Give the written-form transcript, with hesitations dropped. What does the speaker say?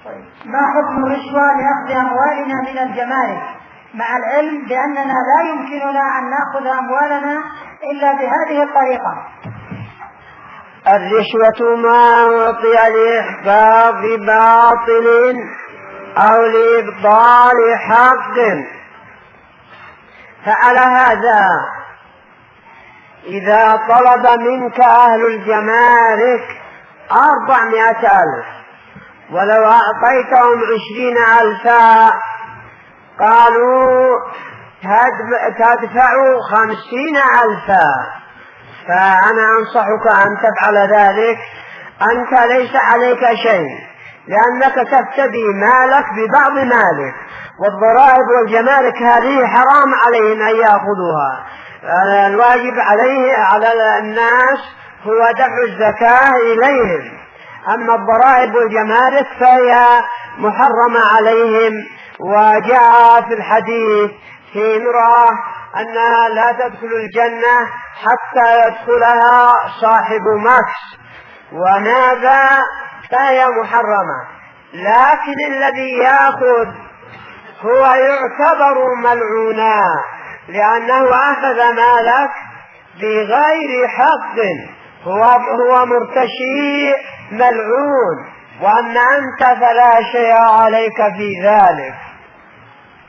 ما حكم الرشوة لأخذ أموالنا من الجمارك مع العلم بأننا لا يمكننا أن نأخذ أموالنا إلا بهذه الطريقة؟ الرشوة ما أعطي لإحقاق باطل أو لإبطال حق، فعلى هذا إذا طلب منك أهل الجمارك 400,000 ولو أعطيتهم 20,000 قالوا تدفع 50,000، فأنا أنصحك أن تفعل ذلك. أنت ليس عليك شيء لأنك تفتدي مالك ببعض مالك، والضرائب والجمارك هذه حرام عليهم أن يأخذوها. الواجب على الناس هو دفع الزكاة إليهم، أما الضرائب والجمارك فهي محرمة عليهم. وجاء في الحديث في امرأة أنها لا تدخل الجنة حتى يدخلها صاحب مكس، وهذا فهي محرمة. لكن الذي يأخذ هو يعتبر ملعونا لأنه أخذ مالك بغير حق، هو مرتشي ملعون، وأن أنت فلا شيء عليك في ذلك.